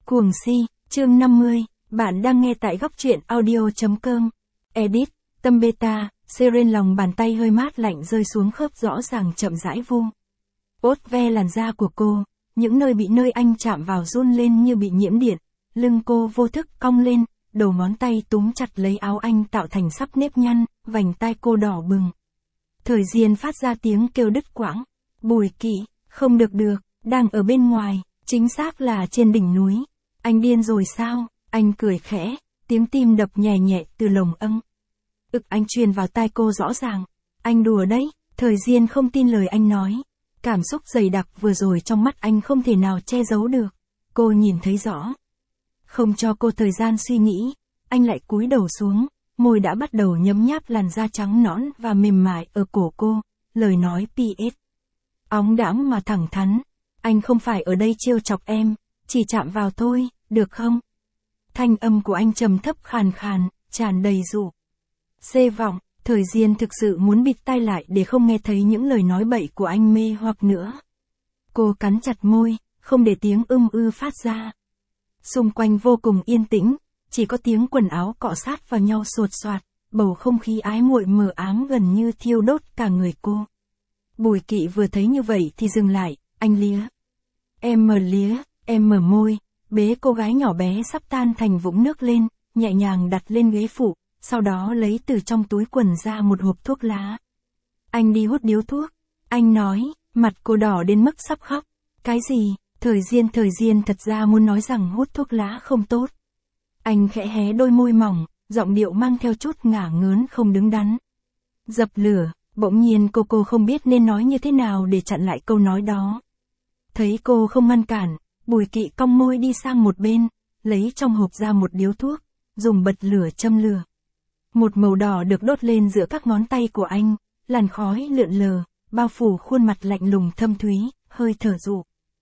Cuồng si, chương 50, bạn đang nghe tại góc truyện audio.com. Edit, tâm beta, Seren lòng bàn tay hơi mát lạnh rơi xuống khớp rõ ràng chậm rãi vu. Ốt ve làn da của cô, những nơi anh chạm vào run lên như bị nhiễm điện, lưng cô vô thức cong lên, đầu ngón tay túm chặt lấy áo anh tạo thành sắp nếp nhăn, vành tai cô đỏ bừng. Thời Diên phát ra tiếng kêu đứt quãng. Bùi Kỵ, không được, đang ở bên ngoài, chính xác là trên đỉnh núi. Anh điên rồi sao? Anh cười khẽ, tiếng tim đập nhẹ nhẹ từ lồng âng. Anh truyền vào tai cô rõ ràng. Anh đùa đấy. Thời Diên không tin lời anh nói. Cảm xúc dày đặc vừa rồi trong mắt anh không thể nào che giấu được. Cô nhìn thấy rõ. Không cho cô thời gian suy nghĩ, anh lại cúi đầu xuống, môi đã bắt đầu nhấm nháp làn da trắng nõn và mềm mại ở cổ cô, lời nói PS. Óng đãng mà thẳng thắn. Anh không phải ở đây trêu chọc em, chỉ chạm vào thôi, được không? Thanh âm của anh trầm thấp khàn khàn, tràn đầy dụ. Xê vọng, Thời Diên thực sự muốn bịt tai lại để không nghe thấy những lời nói bậy của anh mê hoặc nữa. Cô cắn chặt môi, không để tiếng phát ra. Xung quanh vô cùng yên tĩnh, chỉ có tiếng quần áo cọ sát vào nhau sột soạt, bầu không khí ái muội mờ ám gần như thiêu đốt cả người cô. Bùi Kỵ vừa thấy như vậy thì dừng lại, anh lía. Em mở môi, bế cô gái nhỏ bé sắp tan thành vũng nước lên, nhẹ nhàng đặt lên ghế phụ, sau đó lấy từ trong túi quần ra một hộp thuốc lá. Anh đi hút điếu thuốc, anh nói, mặt cô đỏ đến mức sắp khóc. Cái gì? Thời Diên thật ra muốn nói rằng hút thuốc lá không tốt. Anh khẽ hé đôi môi mỏng, giọng điệu mang theo chút ngả ngớn không đứng đắn. Dập lửa, bỗng nhiên cô không biết nên nói như thế nào để chặn lại câu nói đó. Thấy cô không ngăn cản, Bùi Kỵ cong môi đi sang một bên, lấy trong hộp ra một điếu thuốc, dùng bật lửa châm lửa. Một màu đỏ được đốt lên giữa các ngón tay của anh, làn khói lượn lờ, bao phủ khuôn mặt lạnh lùng thâm thúy, hơi thở dụ.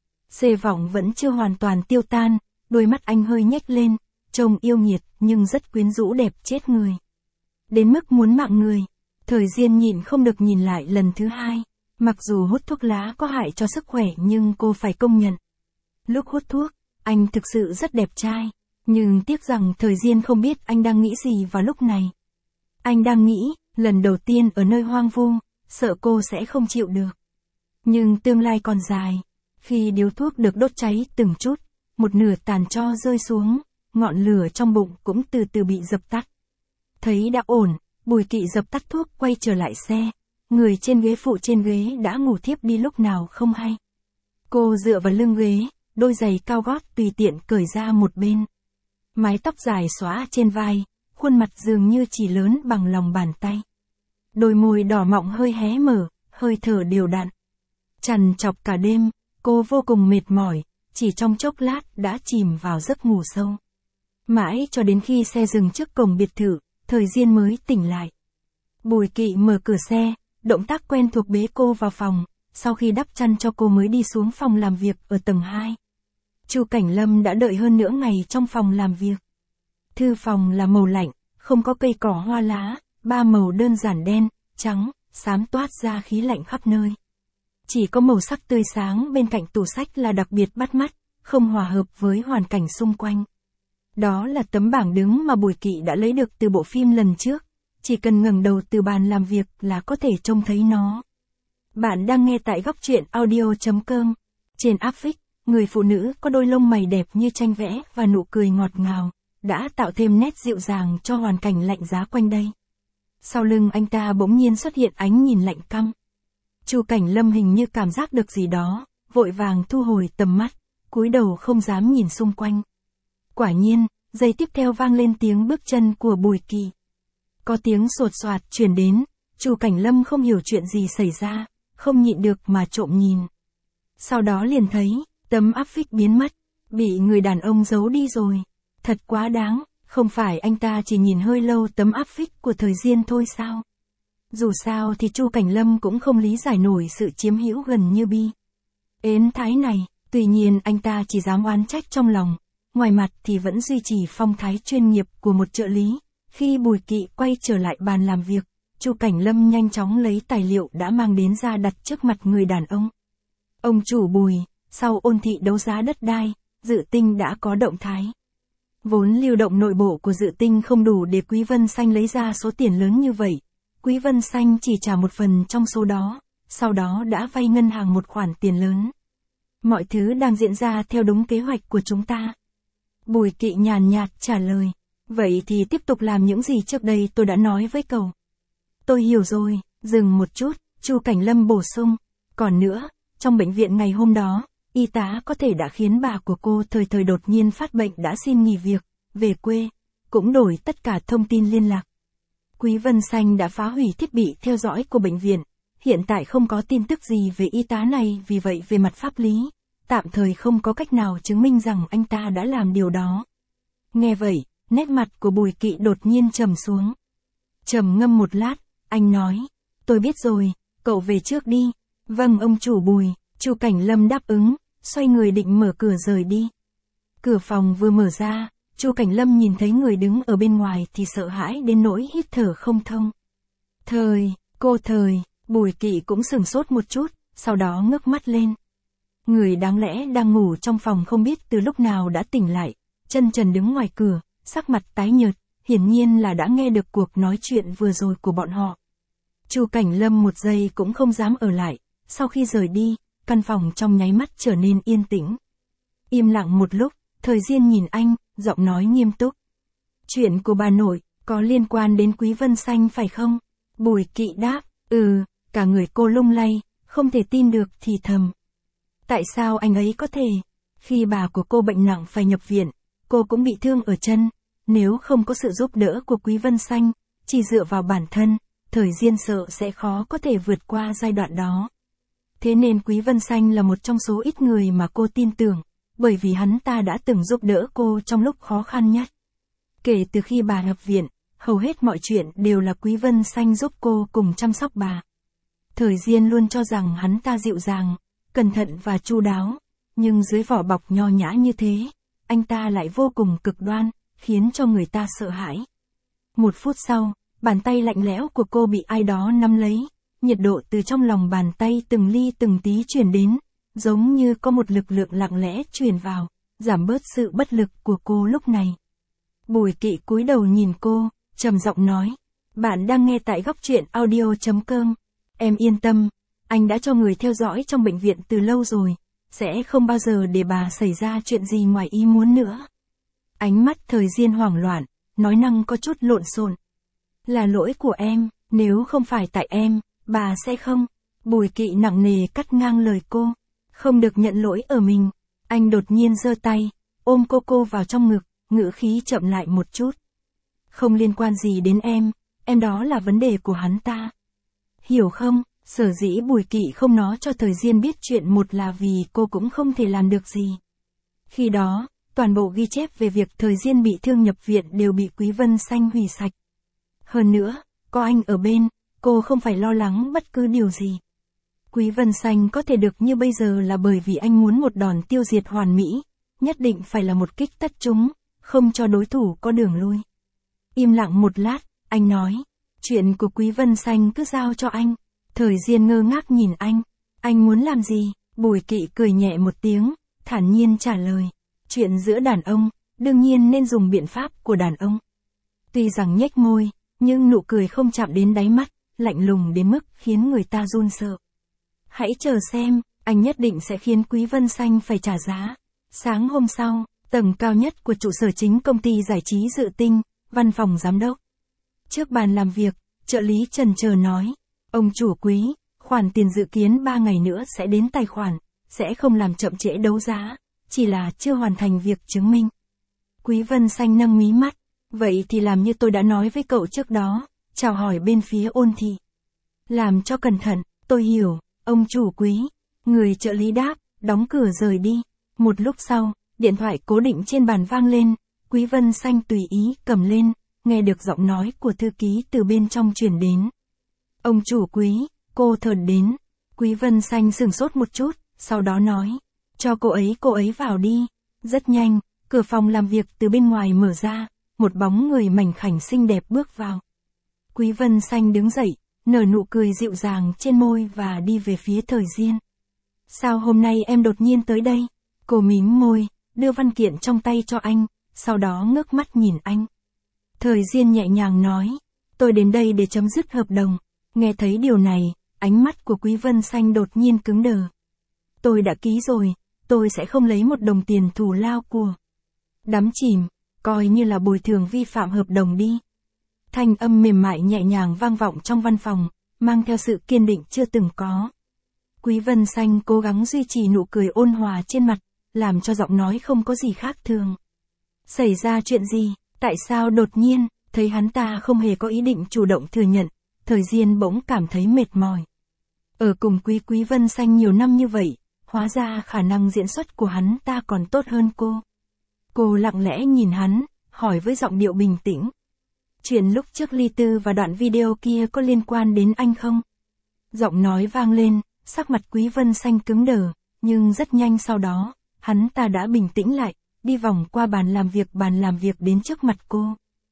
Xê vọng vẫn chưa hoàn toàn tiêu tan, đôi mắt anh hơi nhếch lên, trông yêu nghiệt nhưng rất quyến rũ đẹp chết người. Đến mức muốn mạng người. Thời Diên nhịn không được nhìn lại lần thứ hai. Mặc dù hút thuốc lá có hại cho sức khỏe nhưng cô phải công nhận. Lúc hút thuốc, anh thực sự rất đẹp trai. Nhưng tiếc rằng Thời Diên không biết anh đang nghĩ gì vào lúc này. Anh đang nghĩ, lần đầu tiên ở nơi hoang vu, sợ cô sẽ không chịu được. Nhưng tương lai còn dài. Khi điếu thuốc được đốt cháy từng chút, một nửa tàn tro rơi xuống, ngọn lửa trong bụng cũng từ từ bị dập tắt. Thấy đã ổn, Bùi Kỵ dập tắt thuốc quay trở lại xe. Người trên ghế phụ trên ghế đã ngủ thiếp đi lúc nào không hay. Cô dựa vào lưng ghế, đôi giày cao gót tùy tiện cởi ra một bên. Mái tóc dài xõa trên vai, khuôn mặt dường như chỉ lớn bằng lòng bàn tay. Đôi môi đỏ mọng hơi hé mở, hơi thở đều đặn. Trằn trọc cả đêm, cô vô cùng mệt mỏi, chỉ trong chốc lát đã chìm vào giấc ngủ sâu. Mãi cho đến khi xe dừng trước cổng biệt thự, Thời Diên mới tỉnh lại. Bùi Kỵ mở cửa xe, động tác quen thuộc bế cô vào phòng, sau khi đắp chăn cho cô mới đi xuống phòng làm việc ở tầng 2. Chu Cảnh Lâm đã đợi hơn nửa ngày trong phòng làm việc. Thư phòng là màu lạnh, không có cây cỏ hoa lá, ba màu đơn giản đen, trắng, xám toát ra khí lạnh khắp nơi. Chỉ có màu sắc tươi sáng bên cạnh tủ sách là đặc biệt bắt mắt, không hòa hợp với hoàn cảnh xung quanh. Đó là tấm bảng đứng mà Bùi Kỵ đã lấy được từ bộ phim lần trước, chỉ cần ngẩng đầu từ bàn làm việc là có thể trông thấy nó. Bạn đang nghe tại góc truyện audio.com. Trên áp phích, người phụ nữ có đôi lông mày đẹp như tranh vẽ và nụ cười ngọt ngào, đã tạo thêm nét dịu dàng cho hoàn cảnh lạnh giá quanh đây. Sau lưng anh ta bỗng nhiên xuất hiện ánh nhìn lạnh căm. Chu Cảnh Lâm hình như cảm giác được gì đó, vội vàng thu hồi tầm mắt, cúi đầu không dám nhìn xung quanh. Quả nhiên, giây tiếp theo vang lên tiếng bước chân của Bùi Kỵ. Có tiếng sột soạt truyền đến, Chu Cảnh Lâm không hiểu chuyện gì xảy ra, không nhịn được mà trộm nhìn. Sau đó liền thấy, tấm áp phích biến mất, bị người đàn ông giấu đi rồi. Thật quá đáng, không phải anh ta chỉ nhìn hơi lâu tấm áp phích của Thời Diên thôi sao? Dù sao thì Chu Cảnh Lâm cũng không lý giải nổi sự chiếm hữu gần như bi ến thái này, tuy nhiên anh ta chỉ dám oán trách trong lòng, ngoài mặt thì vẫn duy trì phong thái chuyên nghiệp của một trợ lý. Khi Bùi Kỵ quay trở lại bàn làm việc, Chu Cảnh Lâm nhanh chóng lấy tài liệu đã mang đến ra đặt trước mặt người đàn ông. Ông chủ Bùi, sau ôn thị đấu giá đất đai, Dự Tinh đã có động thái. Vốn lưu động nội bộ của Dự Tinh không đủ để Quý Vân Xanh lấy ra số tiền lớn như vậy. Quý Vân Xanh chỉ trả một phần trong số đó, sau đó đã vay ngân hàng một khoản tiền lớn. Mọi thứ đang diễn ra theo đúng kế hoạch của chúng ta. Bùi Kỵ nhàn nhạt trả lời. Vậy thì tiếp tục làm những gì trước đây tôi đã nói với cậu. Tôi hiểu rồi, dừng một chút, Chu Cảnh Lâm bổ sung. Còn nữa, trong bệnh viện ngày hôm đó, y tá có thể đã khiến bà của cô thời thời đột nhiên phát bệnh đã xin nghỉ việc, về quê, cũng đổi tất cả thông tin liên lạc. Quý Vân Xanh đã phá hủy thiết bị theo dõi của bệnh viện, hiện tại không có tin tức gì về y tá này, vì vậy về mặt pháp lý, tạm thời không có cách nào chứng minh rằng anh ta đã làm điều đó. Nghe vậy, nét mặt của Bùi Kỵ đột nhiên trầm xuống. Trầm ngâm một lát, anh nói, tôi biết rồi, cậu về trước đi. Vâng ông chủ Bùi, Chu Cảnh Lâm đáp ứng, xoay người định mở cửa rời đi. Cửa phòng vừa mở ra, Chu Cảnh Lâm nhìn thấy người đứng ở bên ngoài thì sợ hãi đến nỗi hít thở không thông. Cô Thời, Bùi Kỵ cũng sửng sốt một chút, sau đó ngước mắt lên. Người đáng lẽ đang ngủ trong phòng không biết từ lúc nào đã tỉnh lại, chân trần đứng ngoài cửa, sắc mặt tái nhợt, hiển nhiên là đã nghe được cuộc nói chuyện vừa rồi của bọn họ. Chu Cảnh Lâm một giây cũng không dám ở lại, sau khi rời đi, căn phòng trong nháy mắt trở nên yên tĩnh. Im lặng một lúc, Thời Diên nhìn anh, giọng nói nghiêm túc. Chuyện của bà nội, có liên quan đến Quý Vân Xanh phải không? Bùi Kỵ đáp, cả người cô lung lay, không thể tin được thì thầm. Tại sao anh ấy có thể? Khi bà của cô bệnh nặng phải nhập viện, cô cũng bị thương ở chân, nếu không có sự giúp đỡ của Quý Vân Xanh, chỉ dựa vào bản thân, Thời Diên sợ sẽ khó có thể vượt qua giai đoạn đó. Thế nên Quý Vân Xanh là một trong số ít người mà cô tin tưởng, bởi vì hắn ta đã từng giúp đỡ cô trong lúc khó khăn nhất. Kể từ khi bà nhập viện, hầu hết mọi chuyện đều là Quý Vân Xanh giúp cô cùng chăm sóc bà. Thời Diên luôn cho rằng hắn ta dịu dàng, cẩn thận và chu đáo, nhưng dưới vỏ bọc nho nhã như thế, anh ta lại vô cùng cực đoan, khiến cho người ta sợ hãi. Một phút sau, bàn tay lạnh lẽo của cô bị ai đó nắm lấy, nhiệt độ từ trong lòng bàn tay từng ly từng tí truyền đến, giống như có một lực lượng lặng lẽ truyền vào, giảm bớt sự bất lực của cô lúc này. Bùi Kỵ cúi đầu nhìn cô, trầm giọng nói, bạn đang nghe tại Góc Truyện Audio.com. Em yên tâm, anh đã cho người theo dõi trong bệnh viện từ lâu rồi, sẽ không bao giờ để bà xảy ra chuyện gì ngoài ý muốn nữa. Ánh mắt Thời Diên hoảng loạn, nói năng có chút lộn xộn. Là lỗi của em, nếu không phải tại em, bà sẽ không. Bùi Kỵ nặng nề cắt ngang lời cô. Không được nhận lỗi ở mình. Anh đột nhiên giơ tay, ôm cô vào trong ngực, ngữ khí chậm lại một chút. Không liên quan gì đến em đó là vấn đề của hắn ta. Hiểu không? Sở dĩ Bùi Kỵ không nói cho Thời Diên biết chuyện, một là vì cô cũng không thể làm được gì. Khi đó, toàn bộ ghi chép về việc Thời Diên bị thương nhập viện đều bị Quý Vân Xanh hủy sạch. Hơn nữa, có anh ở bên, cô không phải lo lắng bất cứ điều gì. Quý Vân Xanh có thể được như bây giờ là bởi vì anh muốn một đòn tiêu diệt hoàn mỹ, nhất định phải là một kích tất chúng, không cho đối thủ có đường lui. Im lặng một lát, anh nói, chuyện của Quý Vân Xanh cứ giao cho anh. Thời Diên ngơ ngác nhìn anh muốn làm gì? Bùi Kỵ cười nhẹ một tiếng, thản nhiên trả lời, chuyện giữa đàn ông, đương nhiên nên dùng biện pháp của đàn ông. Tuy rằng nhếch môi, nhưng nụ cười không chạm đến đáy mắt, lạnh lùng đến mức khiến người ta run sợ. Hãy chờ xem, anh nhất định sẽ khiến Quý Vân Xanh phải trả giá. Sáng hôm sau, tầng cao nhất của trụ sở chính công ty giải trí Dự Tinh, văn phòng giám đốc. Trước bàn làm việc, trợ lý chần chờ nói, ông chủ Quý, khoản tiền dự kiến 3 ngày nữa sẽ đến tài khoản, sẽ không làm chậm trễ đấu giá, chỉ là chưa hoàn thành việc chứng minh. Quý Vân Xanh nâng mí mắt, vậy thì làm như tôi đã nói với cậu trước đó, chào hỏi bên phía Ôn Thị. Làm cho cẩn thận, tôi hiểu, ông chủ Quý. Người trợ lý đáp, đóng cửa rời đi. Một lúc sau, điện thoại cố định trên bàn vang lên, Quý Vân Xanh tùy ý cầm lên, nghe được giọng nói của thư ký từ bên trong truyền đến. Ông chủ Quý, cô Thần đến. Quý Vân Xanh sửng sốt một chút, sau đó nói, cho cô ấy vào đi. Rất nhanh, cửa phòng làm việc từ bên ngoài mở ra, một bóng người mảnh khảnh xinh đẹp bước vào. Quý Vân Xanh đứng dậy, nở nụ cười dịu dàng trên môi và đi về phía Thời Diên. Sao hôm nay em đột nhiên tới đây? Cô mím môi, đưa văn kiện trong tay cho anh, sau đó ngước mắt nhìn anh. Thời Diên nhẹ nhàng nói, tôi đến đây để chấm dứt hợp đồng. Nghe thấy điều này, ánh mắt của Quý Vân Xanh đột nhiên cứng đờ. Tôi đã ký rồi, tôi sẽ không lấy một đồng tiền thù lao của. Đắm chìm, coi như là bồi thường vi phạm hợp đồng đi. Thanh âm mềm mại nhẹ nhàng vang vọng trong văn phòng, mang theo sự kiên định chưa từng có. Quý Vân Xanh cố gắng duy trì nụ cười ôn hòa trên mặt, làm cho giọng nói không có gì khác thường. Xảy ra chuyện gì, tại sao đột nhiên, thấy hắn ta không hề có ý định chủ động thừa nhận, Thời Diên bỗng cảm thấy mệt mỏi. Ở cùng Quý Vân Xanh nhiều năm như vậy, hóa ra khả năng diễn xuất của hắn ta còn tốt hơn cô. Cô lặng lẽ nhìn hắn, hỏi với giọng điệu bình tĩnh. Chuyện lúc trước ly tư và đoạn video kia có liên quan đến anh không? Giọng nói vang lên, sắc mặt Quý Vân Xanh cứng đờ, nhưng rất nhanh sau đó, hắn ta đã bình tĩnh lại, đi vòng qua bàn làm việc đến trước mặt cô.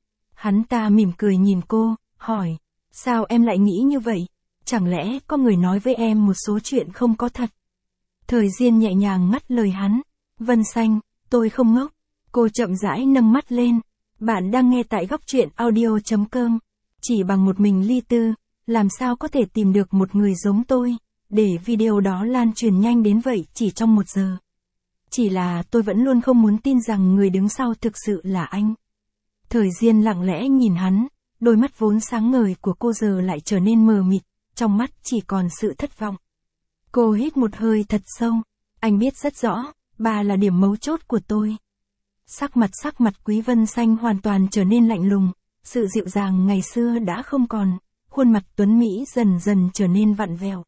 Hắn ta mỉm cười nhìn cô, hỏi, sao em lại nghĩ như vậy? Chẳng lẽ có người nói với em một số chuyện không có thật? Thời Diên nhẹ nhàng ngắt lời hắn, Vân Xanh, tôi không ngốc. Cô chậm rãi nâng mắt lên, bạn đang nghe tại Góc Truyện Audio.com. Chỉ bằng một mình ly tư, làm sao có thể tìm được một người giống tôi, để video đó lan truyền nhanh đến vậy chỉ trong 1 giờ. Chỉ là tôi vẫn luôn không muốn tin rằng người đứng sau thực sự là anh. Thời Diên lặng lẽ nhìn hắn, đôi mắt vốn sáng ngời của cô giờ lại trở nên mờ mịt, trong mắt chỉ còn sự thất vọng. Cô hít một hơi thật sâu, anh biết rất rõ, bà là điểm mấu chốt của tôi. Sắc mặt Quý Vân Xanh hoàn toàn trở nên lạnh lùng, sự dịu dàng ngày xưa đã không còn, khuôn mặt tuấn Mỹ dần dần trở nên vặn vẹo.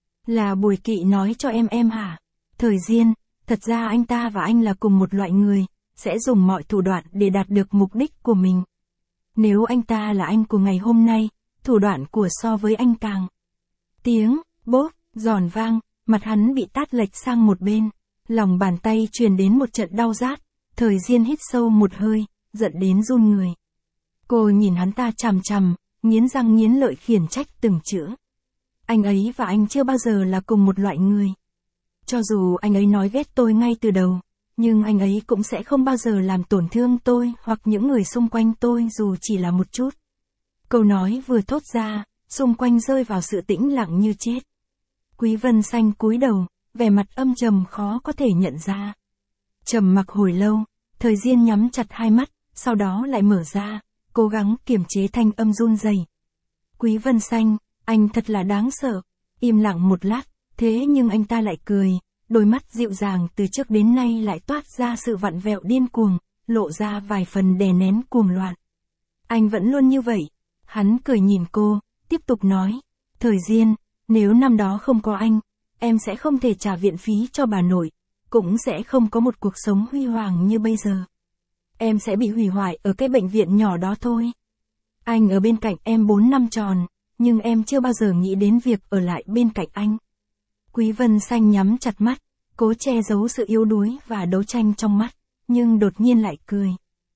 Là Bùi Kỵ nói cho em hả? Thời Diên, thật ra anh ta và anh là cùng một loại người, sẽ dùng mọi thủ đoạn để đạt được mục đích của mình. Nếu anh ta là anh của ngày hôm nay, thủ đoạn của so với anh càng. Tiếng, bốp, giòn vang, mặt hắn bị tát lệch sang một bên, lòng bàn tay truyền đến một trận đau rát. Thời Diên hít sâu một hơi, giận đến run người. Cô nhìn hắn ta chằm chằm, nghiến răng nghiến lợi khiển trách từng chữ. Anh ấy và anh chưa bao giờ là cùng một loại người. Cho dù anh ấy nói ghét tôi ngay từ đầu, nhưng anh ấy cũng sẽ không bao giờ làm tổn thương tôi hoặc những người xung quanh tôi dù chỉ là một chút. Câu nói vừa thốt ra, xung quanh rơi vào sự tĩnh lặng như chết. Quý Vân Xanh cúi đầu, vẻ mặt âm trầm khó có thể nhận ra. Trầm mặc hồi lâu, Thời Diên nhắm chặt hai mắt, sau đó lại mở ra, cố gắng kiềm chế thanh âm run rẩy. Quý Vân Xanh, anh thật là đáng sợ. Im lặng một lát, thế nhưng anh ta lại cười, đôi mắt dịu dàng từ trước đến nay lại toát ra sự vặn vẹo điên cuồng, lộ ra vài phần đè nén cuồng loạn. Anh vẫn luôn như vậy. Hắn cười nhìn cô, tiếp tục nói, Thời Diên, nếu năm đó không có anh, em sẽ không thể trả viện phí cho bà nội, cũng sẽ không có một cuộc sống huy hoàng như bây giờ. Em sẽ bị hủy hoại ở cái bệnh viện nhỏ đó thôi. Anh ở bên cạnh em 4 năm tròn, nhưng em chưa bao giờ nghĩ đến việc ở lại bên cạnh anh. Quý Vân Xanh nhắm chặt mắt, cố che giấu sự yếu đuối và đấu tranh trong mắt, nhưng đột nhiên lại cười.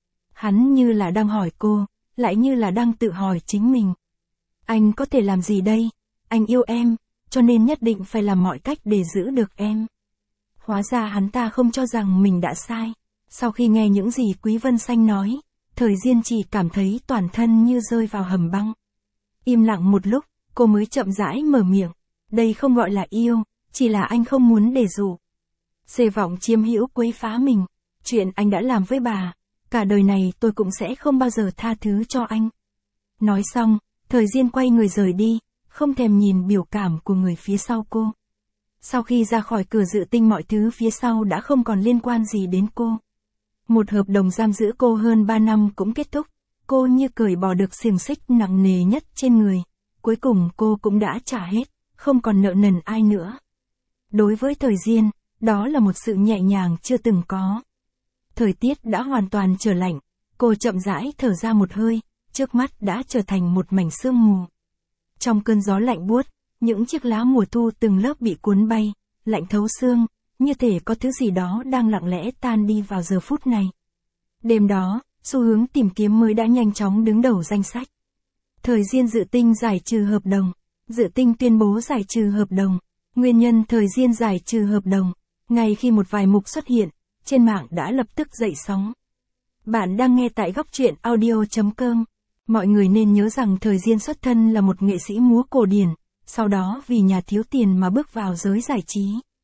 Hắn như là đang hỏi cô, lại như là đang tự hỏi chính mình. Anh có thể làm gì đây? Anh yêu em, cho nên nhất định phải làm mọi cách để giữ được em. Hóa ra hắn ta không cho rằng mình đã sai. Sau khi nghe những gì Quý Vân Xanh nói, Thời Diên chỉ cảm thấy toàn thân như rơi vào hầm băng. Im lặng một lúc, cô mới chậm rãi mở miệng. Đây không gọi là yêu, chỉ là anh không muốn để dụ. Xê vọng chiếm hữu quấy phá mình. Chuyện anh đã làm với bà, cả đời này tôi cũng sẽ không bao giờ tha thứ cho anh. Nói xong, Thời Diên quay người rời đi, không thèm nhìn biểu cảm của người phía sau cô. Sau khi ra khỏi cửa dự tinh mọi thứ phía sau đã không còn liên quan gì đến cô. Một hợp đồng giam giữ cô hơn 3 năm cũng kết thúc, cô như cởi bỏ được xiềng xích nặng nề nhất trên người. Cuối cùng cô cũng đã trả hết, không còn nợ nần ai nữa. Đối với Thời Diên, đó là một sự nhẹ nhàng chưa từng có. Thời tiết đã hoàn toàn trở lạnh, cô chậm rãi thở ra một hơi, trước mắt đã trở thành một mảnh sương mù. Trong cơn gió lạnh buốt, những chiếc lá mùa thu từng lớp bị cuốn bay, lạnh thấu xương, như thể có thứ gì đó đang lặng lẽ tan đi vào giờ phút này. Đêm đó, xu hướng tìm kiếm mới đã nhanh chóng đứng đầu danh sách. Thời Diên dự tinh giải trừ hợp đồng. Dự tinh tuyên bố giải trừ hợp đồng. Nguyên nhân Thời Diên giải trừ hợp đồng. Ngay khi một vài mục xuất hiện, trên mạng đã lập tức dậy sóng. Bạn đang nghe tại Góc Truyện Audio.com. Mọi người nên nhớ rằng Thời Diên xuất thân là một nghệ sĩ múa cổ điển, sau đó vì nhà thiếu tiền mà bước vào giới giải trí.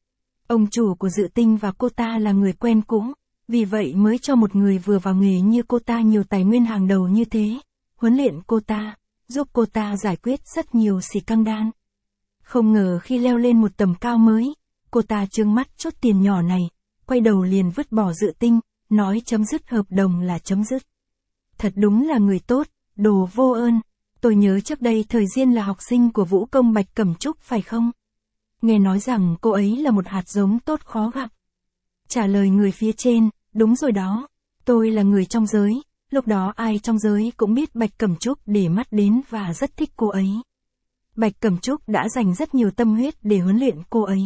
Ông chủ của Dự Tinh và cô ta là người quen cũ, vì vậy mới cho một người vừa vào nghề như cô ta nhiều tài nguyên hàng đầu như thế, huấn luyện cô ta, giúp cô ta giải quyết rất nhiều scandal. Không ngờ khi leo lên một tầm cao mới, cô ta trương mắt chút tiền nhỏ này, quay đầu liền vứt bỏ Dự Tinh, nói chấm dứt hợp đồng là chấm dứt. Thật đúng là người tốt, đồ vô ơn. Tôi nhớ trước đây Thời Diên là học sinh của vũ công Bạch Cẩm Trúc phải không? Nghe nói rằng cô ấy là một hạt giống tốt khó gặp. Trả lời người phía trên, đúng rồi đó, tôi là người trong giới, lúc đó ai trong giới cũng biết Bạch Cẩm Trúc để mắt đến và rất thích cô ấy. Bạch Cẩm Trúc đã dành rất nhiều tâm huyết để huấn luyện cô ấy.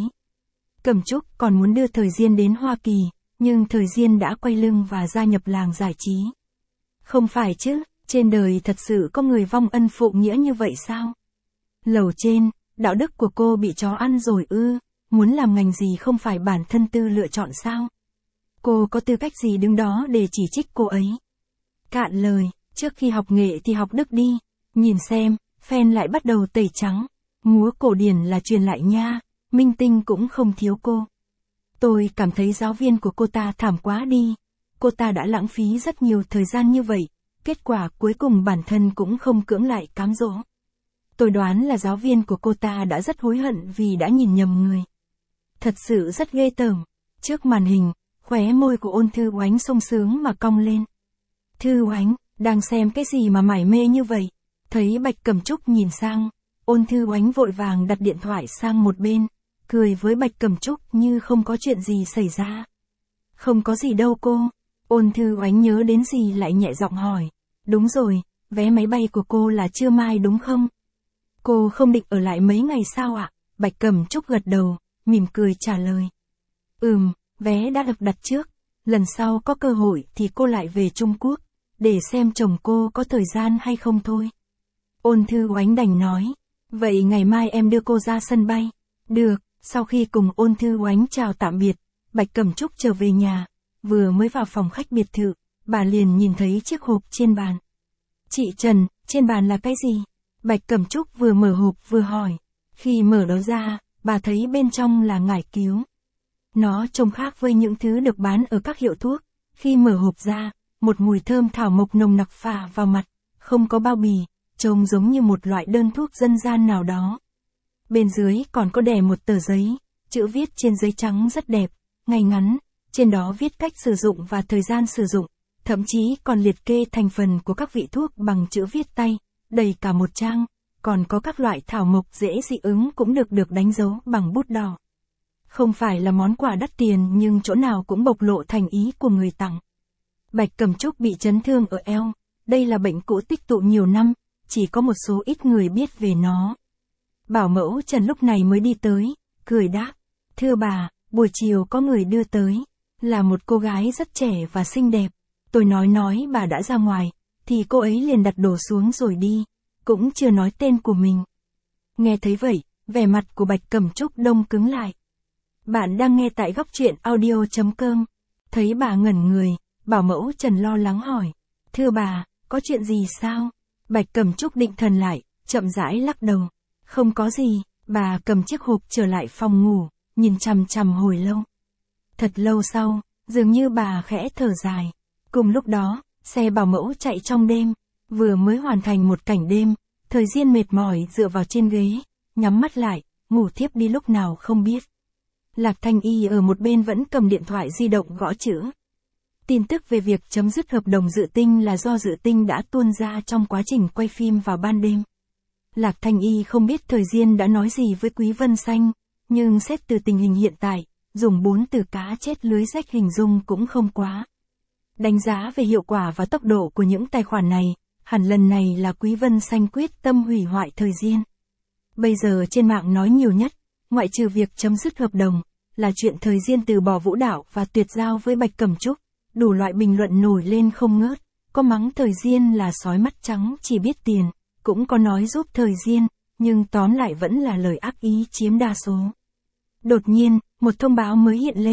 Cẩm Trúc còn muốn đưa Thời Diên đến Hoa Kỳ, nhưng Thời Diên đã quay lưng và gia nhập làng giải trí. Không phải chứ, trên đời thật sự có người vong ân phụ nghĩa như vậy sao? Lầu trên, đạo đức của cô bị chó ăn rồi ư, muốn làm ngành gì không phải bản thân tư lựa chọn sao? Cô có tư cách gì đứng đó để chỉ trích cô ấy? Cạn lời, trước khi học nghệ thì học đức đi, nhìn xem, fan lại bắt đầu tẩy trắng. Múa cổ điển là truyền lại nha, minh tinh cũng không thiếu cô. Tôi cảm thấy giáo viên của cô ta thảm quá đi. Cô ta đã lãng phí rất nhiều thời gian như vậy, kết quả cuối cùng bản thân cũng không cưỡng lại cám dỗ. Tôi đoán là giáo viên của cô ta đã rất hối hận vì đã nhìn nhầm người. Thật sự rất ghê tởm. Trước màn hình, khóe môi của Ôn Thư Oánh sung sướng mà cong lên. Thư Oánh, đang xem cái gì mà mải mê như vậy? Thấy Bạch Cẩm Trúc nhìn sang, Ôn Thư Oánh vội vàng đặt điện thoại sang một bên, cười với Bạch Cẩm Trúc như không có chuyện gì xảy ra. Không có gì đâu cô. Ôn Thư Oánh nhớ đến gì lại nhẹ giọng hỏi. Đúng rồi, vé máy bay của cô là trưa mai đúng không? Cô không định ở lại mấy ngày sao ạ? Bạch Cẩm Trúc gật đầu, mỉm cười trả lời. Vé đã được đặt trước. Lần sau có cơ hội thì cô lại về Trung Quốc, để xem chồng cô có thời gian hay không thôi. Ôn Thư Oánh đành nói. Vậy ngày mai em đưa cô ra sân bay. Được, sau khi cùng Ôn Thư Oánh chào tạm biệt, Bạch Cẩm Trúc trở về nhà. Vừa mới vào phòng khách biệt thự, bà liền nhìn thấy chiếc hộp trên bàn. Chị Trần, trên bàn là cái gì? Bạch Cẩm Trúc vừa mở hộp vừa hỏi. Khi mở nó ra, bà thấy bên trong là ngải cứu. Nó trông khác với những thứ được bán ở các hiệu thuốc. Khi mở hộp ra, một mùi thơm thảo mộc nồng nặc phả vào mặt, không có bao bì, trông giống như một loại đơn thuốc dân gian nào đó. Bên dưới còn có đè một tờ giấy, chữ viết trên giấy trắng rất đẹp, ngay ngắn, trên đó viết cách sử dụng và thời gian sử dụng, thậm chí còn liệt kê thành phần của các vị thuốc bằng chữ viết tay, đầy cả một trang, còn có các loại thảo mộc dễ dị ứng cũng được đánh dấu bằng bút đỏ. Không phải là món quà đắt tiền nhưng chỗ nào cũng bộc lộ thành ý của người tặng. Bạch Cẩm Trúc bị chấn thương ở eo, đây là bệnh cũ tích tụ nhiều năm, chỉ có một số ít người biết về nó. Bảo mẫu Trần lúc này mới đi tới, cười đáp. Thưa bà, buổi chiều có người đưa tới, là một cô gái rất trẻ và xinh đẹp. Tôi nói bà đã ra ngoài, thì cô ấy liền đặt đồ xuống rồi đi, cũng chưa nói tên của mình. Nghe thấy vậy, vẻ mặt của Bạch Cẩm Trúc đông cứng lại. Bạn đang nghe tại Góc Truyện Audio.com. Thấy bà ngẩn người, bảo mẫu Trần lo lắng hỏi. Thưa bà, có chuyện gì sao? Bạch Cẩm Trúc định thần lại, chậm rãi lắc đầu. Không có gì, bà cầm chiếc hộp trở lại phòng ngủ, nhìn chằm chằm hồi lâu. Thật lâu sau, dường như bà khẽ thở dài. Cùng lúc đó, xe bảo mẫu chạy trong đêm, vừa mới hoàn thành một cảnh đêm, Thời Diên mệt mỏi dựa vào trên ghế, nhắm mắt lại, ngủ thiếp đi lúc nào không biết. Lạc Thanh Y ở một bên vẫn cầm điện thoại di động gõ chữ. Tin tức về việc chấm dứt hợp đồng Dự Tinh là do Dự Tinh đã tuôn ra trong quá trình quay phim vào ban đêm. Lạc Thanh Y không biết Thời Diên đã nói gì với Quý Vân Xanh, nhưng xét từ tình hình hiện tại, dùng 4 từ cá chết lưới rách hình dung cũng không quá. Đánh giá về hiệu quả và tốc độ của những tài khoản này, hẳn lần này là Quý Vân Xanh quyết tâm hủy hoại Thời Diên. Bây giờ trên mạng nói nhiều nhất, ngoại trừ việc chấm dứt hợp đồng, là chuyện Thời Diên từ bỏ vũ đạo và tuyệt giao với Bạch Cẩm Trúc, đủ loại bình luận nổi lên không ngớt, có mắng Thời Diên là sói mắt trắng chỉ biết tiền, cũng có nói giúp Thời Diên, nhưng tóm lại vẫn là lời ác ý chiếm đa số. Đột nhiên, một thông báo mới hiện lên,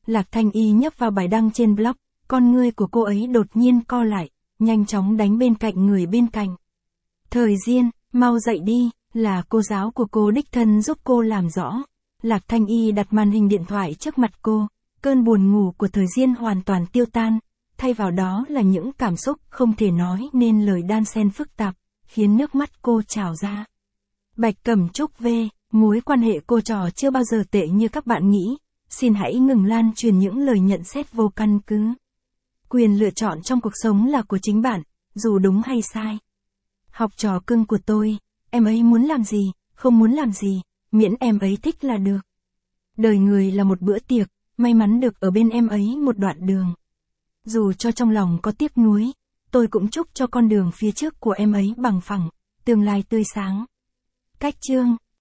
Lạc Thanh Y nhấp vào bài đăng trên blog, con ngươi của cô ấy đột nhiên co lại, nhanh chóng đánh bên cạnh người bên cạnh. Thời Diên, mau dậy đi, là cô giáo của cô đích thân giúp cô làm rõ. Lạc Thanh Y đặt màn hình điện thoại trước mặt cô, cơn buồn ngủ của Thời Diên hoàn toàn tiêu tan, thay vào đó là những cảm xúc không thể nói nên lời đan xen phức tạp, khiến nước mắt cô trào ra. Bạch Cẩm Trúc V, mối quan hệ cô trò chưa bao giờ tệ như các bạn nghĩ, xin hãy ngừng lan truyền những lời nhận xét vô căn cứ. Quyền lựa chọn trong cuộc sống là của chính bạn, dù đúng hay sai. Học trò cưng của tôi, em ấy muốn làm gì, không muốn làm gì, miễn em ấy thích là được. Đời người là một bữa tiệc, may mắn được ở bên em ấy một đoạn đường. Dù cho trong lòng có tiếc nuối, tôi cũng chúc cho con đường phía trước của em ấy bằng phẳng, tương lai tươi sáng. Cách chương